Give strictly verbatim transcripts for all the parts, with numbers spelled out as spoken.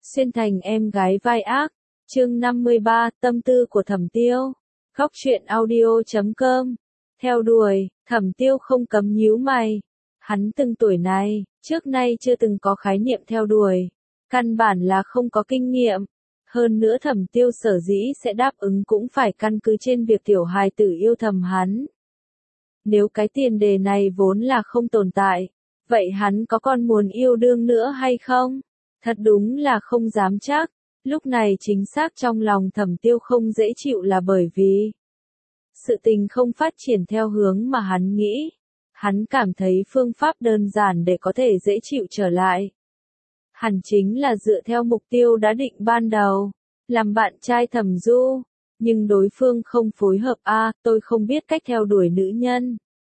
Xuyên thành em gái vai ác, chương năm mươi ba, tâm tư của Thẩm Tiêu. Góc truyện audio chấm com. Theo đuổi, Thẩm Tiêu không cấm nhíu mày. Hắn từng tuổi này, trước nay chưa từng có khái niệm theo đuổi. Căn bản là không có kinh nghiệm. Hơn nữa Thẩm Tiêu sở dĩ sẽ đáp ứng cũng phải căn cứ trên việc tiểu hài tử yêu thầm hắn. Nếu cái tiền đề này vốn là không tồn tại, vậy hắn có còn muốn yêu đương nữa hay không? Thật đúng là không dám chắc. Lúc này chính xác trong lòng Thẩm Tiêu không dễ chịu là bởi vì sự tình không phát triển theo hướng mà hắn nghĩ. Hắn cảm thấy phương pháp đơn giản để có thể dễ chịu trở lại. Hẳn chính là dựa theo mục tiêu đã định ban đầu, làm bạn trai Thẩm Du. Nhưng đối phương không phối hợp a, tôi không biết cách theo đuổi nữ nhân.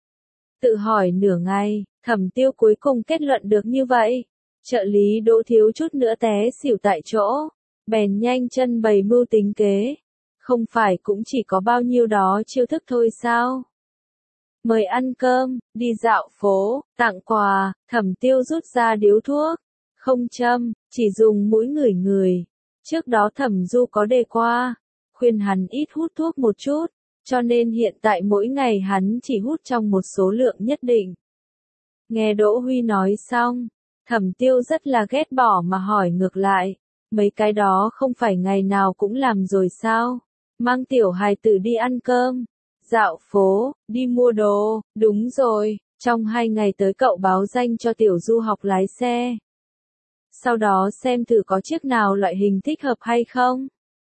Tự hỏi nửa ngày, Thẩm Tiêu cuối cùng kết luận được như vậy. Trợ lý Đỗ thiếu chút nữa té xỉu tại chỗ, bèn nhanh chân bày mưu tính kế. Không phải cũng chỉ có bao nhiêu đó chiêu thức thôi sao? Mời ăn cơm, đi dạo phố, tặng quà, Thẩm Tiêu rút ra điếu thuốc. Không châm, chỉ dùng mũi ngửi ngửi. Trước đó Thẩm Du có đề qua, khuyên hắn ít hút thuốc một chút, cho nên hiện tại mỗi ngày hắn chỉ hút trong một số lượng nhất định. Nghe Đỗ Huy nói xong, Thẩm Tiêu rất là ghét bỏ mà hỏi ngược lại, mấy cái đó không phải ngày nào cũng làm rồi sao? Mang tiểu hài tử đi ăn cơm, dạo phố, đi mua đồ, đúng rồi, trong hai ngày tới cậu báo danh cho tiểu Du học lái xe. Sau đó xem thử có chiếc nào loại hình thích hợp hay không.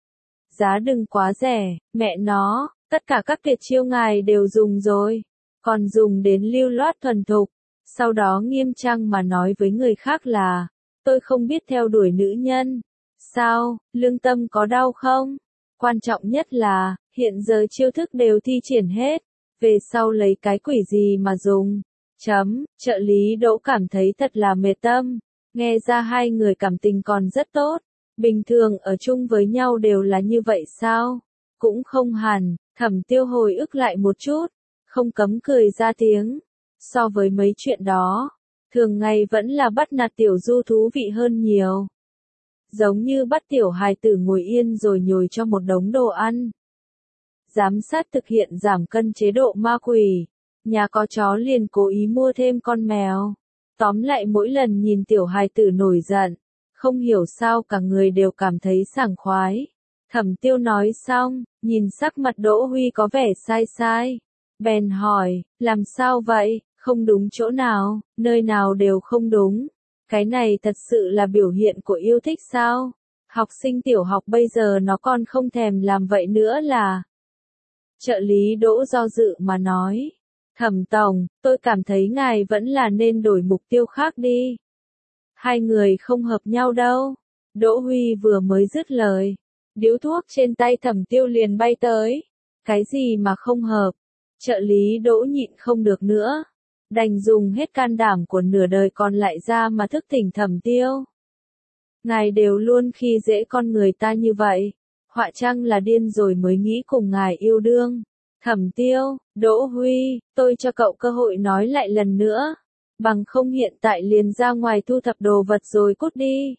Giá đừng quá rẻ, mẹ nó, tất cả các tuyệt chiêu ngài đều dùng rồi, còn dùng đến lưu loát thuần thục. Sau đó nghiêm trang mà nói với người khác là, tôi không biết theo đuổi nữ nhân. Sao, lương tâm có đau không? Quan trọng nhất là, hiện giờ chiêu thức đều thi triển hết, về sau lấy cái quỷ gì mà dùng. Chấm, trợ lý Đỗ cảm thấy thật là mệt tâm, nghe ra hai người cảm tình còn rất tốt, bình thường ở chung với nhau đều là như vậy sao? Cũng không hẳn, Thẩm Tiêu hồi ức lại một chút, không cấm cười ra tiếng. So với mấy chuyện đó, thường ngày vẫn là bắt nạt tiểu Du thú vị hơn nhiều. Giống như bắt tiểu hài tử ngồi yên rồi nhồi cho một đống đồ ăn. Giám sát thực hiện giảm cân chế độ ma quỷ. Nhà có chó liền cố ý mua thêm con mèo. Tóm lại mỗi lần nhìn tiểu hài tử nổi giận, không hiểu sao cả người đều cảm thấy sảng khoái. Thẩm Tiêu nói xong, nhìn sắc mặt Đỗ Huy có vẻ sai sai. Bèn hỏi, làm sao vậy, không đúng chỗ nào, nơi nào đều không đúng. Cái này thật sự là biểu hiện của yêu thích sao? Học sinh tiểu học bây giờ nó còn không thèm làm vậy nữa là. Trợ lý Đỗ do dự mà nói. Thẩm tổng, tôi cảm thấy ngài vẫn là nên đổi mục tiêu khác đi. Hai người không hợp nhau đâu. Đỗ Huy vừa mới dứt lời, điếu thuốc trên tay Thẩm Tiêu liền bay tới. Cái gì mà không hợp? Trợ lý Đỗ nhịn không được nữa, đành dùng hết can đảm của nửa đời còn lại ra mà thức tỉnh Thẩm Tiêu. Ngài đều luôn khi dễ con người ta như vậy, họa chăng là điên rồi mới nghĩ cùng ngài yêu đương. Thẩm Tiêu, Đỗ Huy, tôi cho cậu cơ hội nói lại lần nữa, bằng không hiện tại liền ra ngoài thu thập đồ vật rồi cút đi.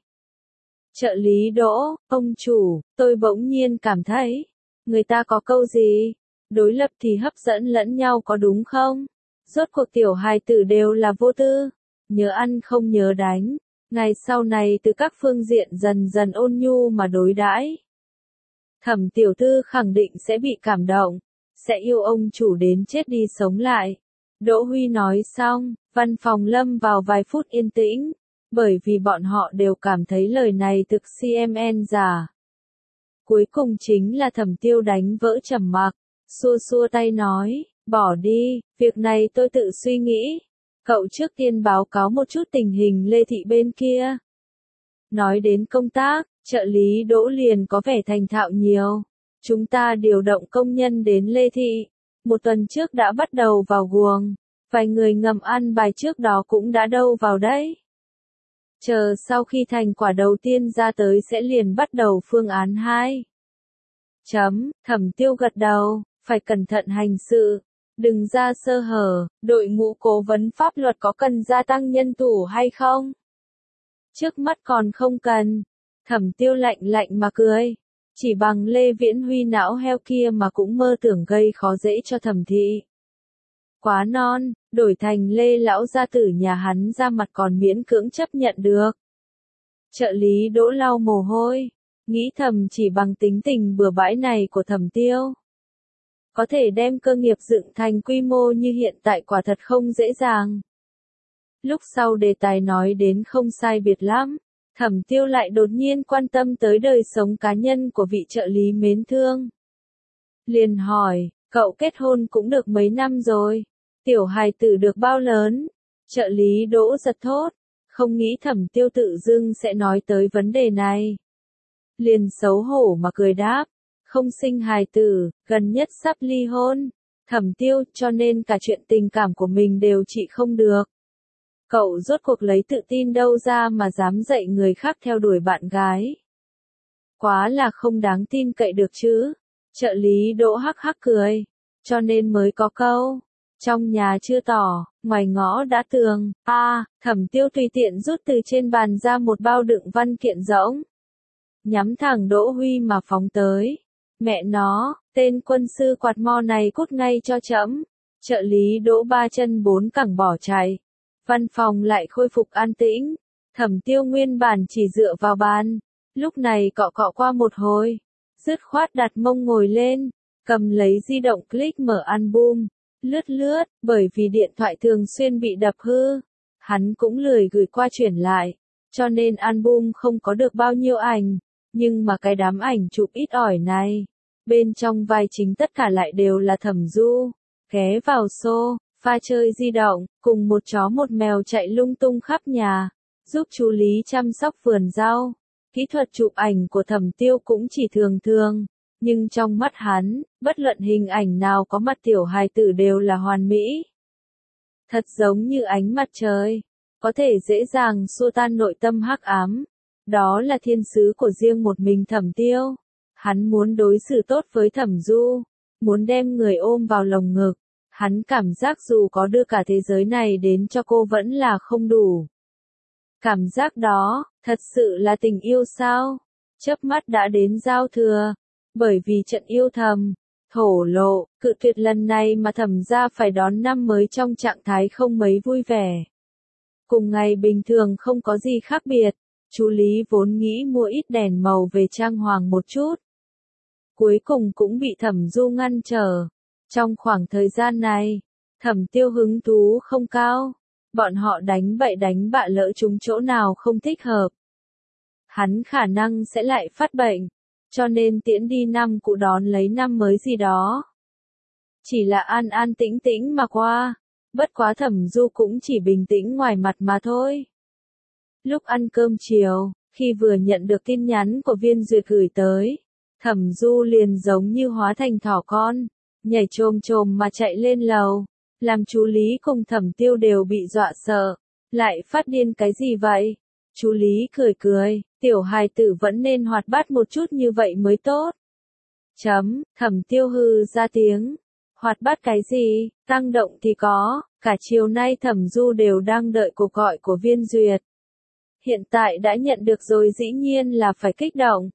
Trợ lý Đỗ, ông chủ, tôi bỗng nhiên cảm thấy, người ta có câu gì? Đối lập thì hấp dẫn lẫn nhau có đúng không? Rốt cuộc tiểu hài tử đều là vô tư, nhớ ăn không nhớ đánh, ngày sau này từ các phương diện dần dần ôn nhu mà đối đãi. Thẩm tiểu thư khẳng định sẽ bị cảm động, sẽ yêu ông chủ đến chết đi sống lại. Đỗ Huy nói xong, văn phòng lâm vào vài phút yên tĩnh, bởi vì bọn họ đều cảm thấy lời này thực xê em en giả. Cuối cùng chính là Thẩm Tiêu đánh vỡ trầm mặc. Xua xua tay nói, bỏ đi, việc này tôi tự suy nghĩ. Cậu trước tiên báo cáo một chút tình hình Lê Thị bên kia. Nói đến công tác, trợ lý Đỗ liền có vẻ thành thạo nhiều. Chúng ta điều động công nhân đến Lê Thị. Một tuần trước đã bắt đầu vào guồng. Vài người ngầm ăn bài trước đó cũng đã đâu vào đấy. Chờ sau khi thành quả đầu tiên ra tới sẽ liền bắt đầu phương án hai. Chấm, Thẩm Tiêu gật đầu. Phải cẩn thận hành sự, đừng ra sơ hở. Đội ngũ cố vấn pháp luật có cần gia tăng nhân thủ hay không? Trước mắt còn không cần. Thẩm Tiêu lạnh lạnh mà cười. Chỉ bằng Lê Viễn Huy não heo kia mà cũng mơ tưởng gây khó dễ cho Thẩm thị. Quá non, đổi thành Lê lão gia tử nhà hắn ra mặt còn miễn cưỡng chấp nhận được. Trợ lý Đỗ lau mồ hôi, nghĩ thầm chỉ bằng tính tình bừa bãi này của Thẩm Tiêu, có thể đem cơ nghiệp dựng thành quy mô như hiện tại quả thật không dễ dàng. Lúc sau đề tài nói đến không sai biệt lắm, Thẩm Tiêu lại đột nhiên quan tâm tới đời sống cá nhân của vị trợ lý mến thương. Liền hỏi, cậu kết hôn cũng được mấy năm rồi, tiểu hài tử được bao lớn? Trợ lý Đỗ giật thốt, không nghĩ Thẩm Tiêu tự dưng sẽ nói tới vấn đề này. Liền xấu hổ mà cười đáp, không sinh hài tử, gần nhất sắp ly hôn. Thẩm Tiêu, cho nên cả chuyện tình cảm của mình đều trị không được. Cậu rốt cuộc lấy tự tin đâu ra mà dám dạy người khác theo đuổi bạn gái? Quá là không đáng tin cậy được chứ. Trợ lý Đỗ hắc hắc cười, cho nên mới có câu, trong nhà chưa tỏ, ngoài ngõ đã tường. A, à, Thẩm Tiêu tùy tiện rút từ trên bàn ra một bao đựng văn kiện rỗng, nhắm thẳng Đỗ Huy mà phóng tới. Mẹ nó, tên quân sư quạt mo này cút ngay cho trẫm. Trợ lý Đỗ ba chân bốn cẳng bỏ chạy. Văn phòng lại khôi phục an tĩnh. Thẩm Tiêu nguyên bản chỉ dựa vào bàn, lúc này cọ cọ qua một hồi, dứt khoát đặt mông ngồi lên, cầm lấy di động click mở album, lướt lướt, bởi vì điện thoại thường xuyên bị đập hư, hắn cũng lười gửi qua chuyển lại, cho nên album không có được bao nhiêu ảnh, nhưng mà cái đám ảnh chụp ít ỏi này, bên trong vai chính tất cả lại đều là Thẩm Du, ghé vào xô, pha chơi di động, cùng một chó một mèo chạy lung tung khắp nhà, giúp chú Lý chăm sóc vườn rau. Kỹ thuật chụp ảnh của Thẩm Tiêu cũng chỉ thường thường, nhưng trong mắt hắn, bất luận hình ảnh nào có mặt tiểu hài tử đều là hoàn mỹ. Thật giống như ánh mặt trời, có thể dễ dàng xua tan nội tâm hắc ám. Đó là thiên sứ của riêng một mình Thẩm Tiêu. Hắn muốn đối xử tốt với Thẩm Du, muốn đem người ôm vào lồng ngực. Hắn cảm giác dù có đưa cả thế giới này đến cho cô vẫn là không đủ. Cảm giác đó, thật sự là tình yêu sao? Chớp mắt đã đến giao thừa, bởi vì trận yêu thầm, thổ lộ, cự tuyệt lần này mà Thẩm gia phải đón năm mới trong trạng thái không mấy vui vẻ. Cùng ngày bình thường không có gì khác biệt, chú Lý vốn nghĩ mua ít đèn màu về trang hoàng một chút. Cuối cùng cũng bị Thẩm Du ngăn trở. Trong khoảng thời gian này, Thẩm Tiêu hứng thú không cao. Bọn họ đánh bậy đánh bạ lỡ chúng chỗ nào không thích hợp. Hắn khả năng sẽ lại phát bệnh, cho nên tiễn đi năm cũ đón lấy năm mới gì đó. Chỉ là an an tĩnh tĩnh mà qua, bất quá Thẩm Du cũng chỉ bình tĩnh ngoài mặt mà thôi. Lúc ăn cơm chiều, khi vừa nhận được tin nhắn của Viên Duyệt gửi tới, Thẩm Du liền giống như hóa thành thỏ con, nhảy chồm chồm mà chạy lên lầu. Làm chú Lý cùng Thẩm Tiêu đều bị dọa sợ. Lại phát điên cái gì vậy? Chú Lý cười cười, tiểu hài tử vẫn nên hoạt bát một chút như vậy mới tốt. Chấm, Thẩm Tiêu hừ ra tiếng. Hoạt bát cái gì, tăng động thì có, cả chiều nay Thẩm Du đều đang đợi cuộc gọi của Viên Duyệt. Hiện tại đã nhận được rồi dĩ nhiên là phải kích động.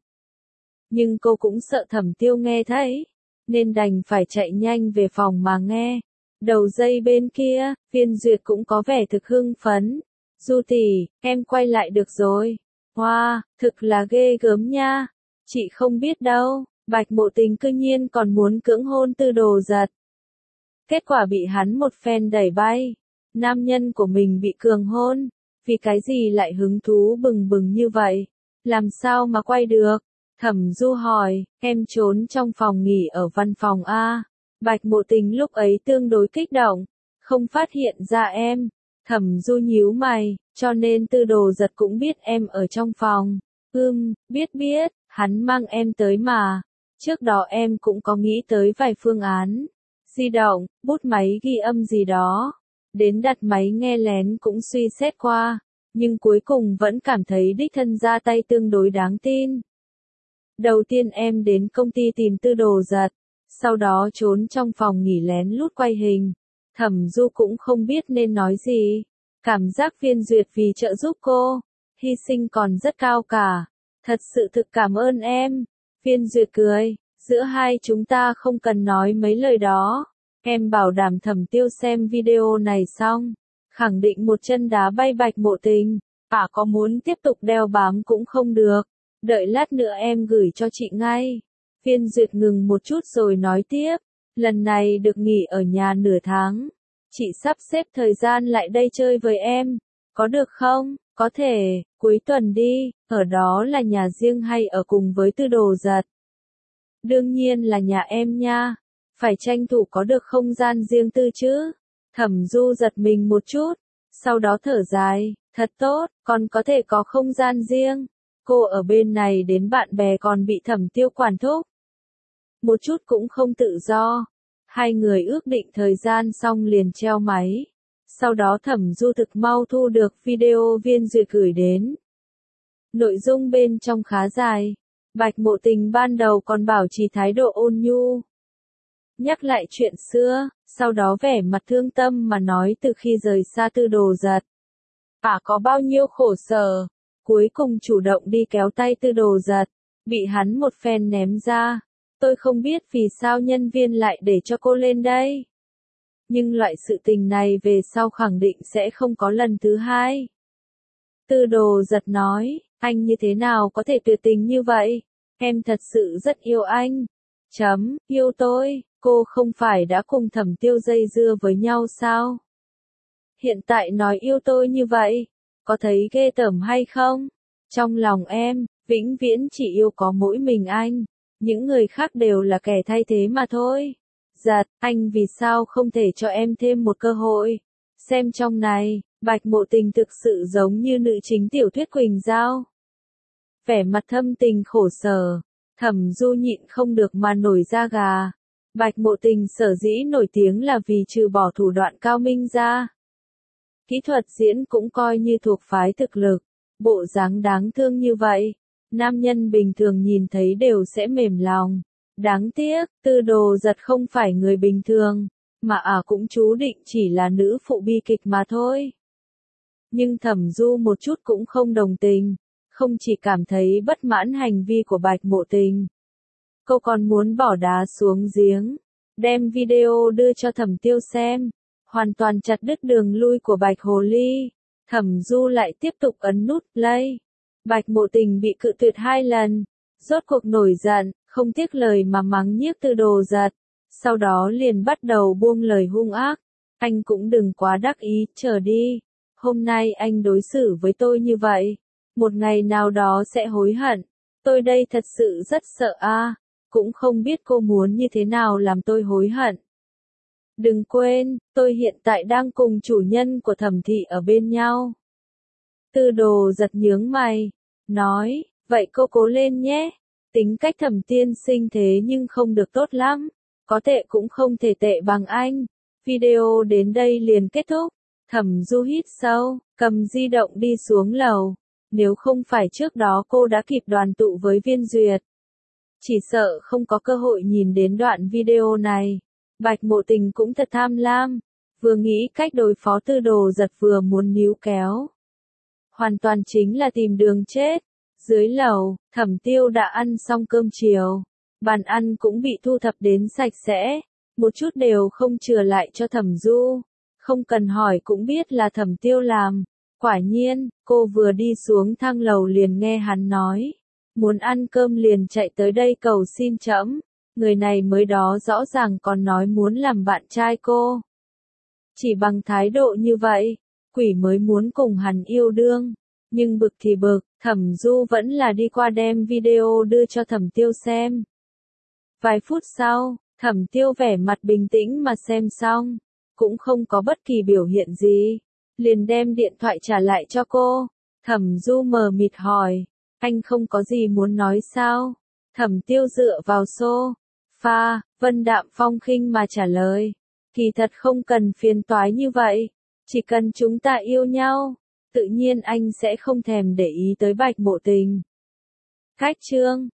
Nhưng cô cũng sợ Thẩm Tiêu nghe thấy, nên đành phải chạy nhanh về phòng mà nghe. Đầu dây bên kia, Viên Duyệt cũng có vẻ thực hưng phấn. Du tỷ, em quay lại được rồi. Wow, thực là ghê gớm nha. Chị không biết đâu, Bạch Mộ Tình cư nhiên còn muốn cưỡng hôn Tư Đồ Giật. Kết quả bị hắn một phen đẩy bay. Nam nhân của mình bị cường hôn. Vì cái gì lại hứng thú bừng bừng như vậy? Làm sao mà quay được? Thẩm Du hỏi, em trốn trong phòng nghỉ ở văn phòng A. Bạch Mộ Tình lúc ấy tương đối kích động, không phát hiện ra em. Thẩm Du nhíu mày, cho nên Tư Đồ Giật cũng biết em ở trong phòng. Ừm, biết biết, hắn mang em tới mà. Trước đó em cũng có nghĩ tới vài phương án. Di động, bút máy ghi âm gì đó. Đến đặt máy nghe lén cũng suy xét qua. Nhưng cuối cùng vẫn cảm thấy đích thân ra tay tương đối đáng tin. Đầu tiên em đến công ty tìm Tư Đồ Giật. Sau đó trốn trong phòng nghỉ lén lút quay hình. Thẩm Du cũng không biết nên nói gì. Cảm giác Viên Duyệt vì trợ giúp cô, hy sinh còn rất cao cả. Thật sự thực cảm ơn em. Viên Duyệt cười, giữa hai chúng ta không cần nói mấy lời đó. Em bảo đảm Thẩm Tiêu xem video này xong, khẳng định một chân đá bay Bạch Mộ Tình. À có muốn tiếp tục đeo bám cũng không được. Đợi lát nữa em gửi cho chị ngay. Viên Duyệt ngừng một chút rồi nói tiếp. Lần này được nghỉ ở nhà nửa tháng. Chị sắp xếp thời gian lại đây chơi với em. Có được không? Có thể, cuối tuần đi. Ở đó là nhà riêng hay ở cùng với Tư Đồ Giật? Đương nhiên là nhà em nha. Phải tranh thủ có được không gian riêng tư chứ. Thẩm Du giật mình một chút. Sau đó thở dài. Thật tốt, còn có thể có không gian riêng. Cô ở bên này đến bạn bè còn bị Thẩm Tiêu quản thúc. Một chút cũng không tự do. Hai người ước định thời gian xong liền treo máy. Sau đó Thẩm Du thực mau thu được video Viên Duyệt gửi đến. Nội dung bên trong khá dài. Bạch Mộ Tình ban đầu còn bảo trì thái độ ôn nhu. Nhắc lại chuyện xưa, sau đó vẻ mặt thương tâm mà nói từ khi rời xa Tư Đồ Giật. À có bao nhiêu khổ sở, cuối cùng chủ động đi kéo tay Tư Đồ Giật, bị hắn một phen ném ra. Tôi không biết vì sao nhân viên lại để cho cô lên đây. Nhưng loại sự tình này về sau khẳng định sẽ không có lần thứ hai. Tư Đồ Giật nói, anh như thế nào có thể tuyệt tình như vậy? Em thật sự rất yêu anh. Chấm, yêu tôi, cô không phải đã cùng Thẩm Tiêu dây dưa với nhau sao? Hiện tại nói yêu tôi như vậy, có thấy ghê tởm hay không? Trong lòng em, vĩnh viễn chỉ yêu có mỗi mình anh. Những người khác đều là kẻ thay thế mà thôi. Giật, anh vì sao không thể cho em thêm một cơ hội? Xem trong này, Bạch Mộ Tình thực sự giống như nữ chính tiểu thuyết Quỳnh Giao. Vẻ mặt thâm tình khổ sở, Thẩm Du nhịn không được mà nổi da gà. Bạch Mộ Tình sở dĩ nổi tiếng là vì trừ bỏ thủ đoạn cao minh ra. Kỹ thuật diễn cũng coi như thuộc phái thực lực, bộ dáng đáng thương như vậy. Nam nhân bình thường nhìn thấy đều sẽ mềm lòng. Đáng tiếc, Tư Đồ Giật không phải người bình thường, mà à cũng chú định chỉ là nữ phụ bi kịch mà thôi. Nhưng Thẩm Du một chút cũng không đồng tình, không chỉ cảm thấy bất mãn hành vi của Bạch Mộ Tình. Cô còn muốn bỏ đá xuống giếng, đem video đưa cho Thẩm Tiêu xem, hoàn toàn chặt đứt đường lui của Bạch Hồ Ly. Thẩm Du lại tiếp tục ấn nút play. Bạch Mộ Tình bị cự tuyệt hai lần, rốt cuộc nổi giận, không tiếc lời mà mắng nhiếc Tư Đồ Giật, sau đó liền bắt đầu buông lời hung ác. Anh cũng đừng quá đắc ý, chờ đi. Hôm nay anh đối xử với tôi như vậy, một ngày nào đó sẽ hối hận. Tôi đây thật sự rất sợ a, cũng không biết cô muốn như thế nào làm tôi hối hận. Đừng quên, tôi hiện tại đang cùng chủ nhân của Thẩm thị ở bên nhau. Tư Đồ Giật nhướng mày, nói, vậy cô cố lên nhé. Tính cách Thẩm tiên sinh thế nhưng không được tốt lắm, có tệ cũng không thể tệ bằng anh. Video đến đây liền kết thúc. Thẩm Du hít sâu, cầm di động đi xuống lầu. Nếu không phải trước đó cô đã kịp đoàn tụ với Viên Duyệt, chỉ sợ không có cơ hội nhìn đến đoạn video này. Bạch Mộ Tình cũng thật tham lam, vừa nghĩ cách đối phó Tư Đồ Giật vừa muốn níu kéo. Hoàn toàn chính là tìm đường chết. Dưới lầu, Thẩm Tiêu đã ăn xong cơm chiều. Bàn ăn cũng bị thu thập đến sạch sẽ, một chút đều không chừa lại cho Thẩm Du. Không cần hỏi cũng biết là Thẩm Tiêu làm. Quả nhiên, cô vừa đi xuống thang lầu liền nghe hắn nói. Muốn ăn cơm liền chạy tới đây cầu xin trẫm. Người này mới đó rõ ràng còn nói muốn làm bạn trai cô. Chỉ bằng thái độ như vậy, quỷ mới muốn cùng hắn yêu đương. Nhưng bực thì bực, Thẩm Du vẫn là đi qua đem video đưa cho Thẩm Tiêu xem. Vài phút sau, Thẩm Tiêu vẻ mặt bình tĩnh mà xem xong, cũng không có bất kỳ biểu hiện gì, liền đem điện thoại trả lại cho cô. Thẩm Du mờ mịt hỏi, anh không có gì muốn nói sao? Thẩm Tiêu dựa vào sofa, vân đạm phong khinh mà trả lời, kỳ thật không cần phiền toái như vậy, chỉ cần chúng ta yêu nhau, tự nhiên anh sẽ không thèm để ý tới Bạch Mộ Tình. Cách chương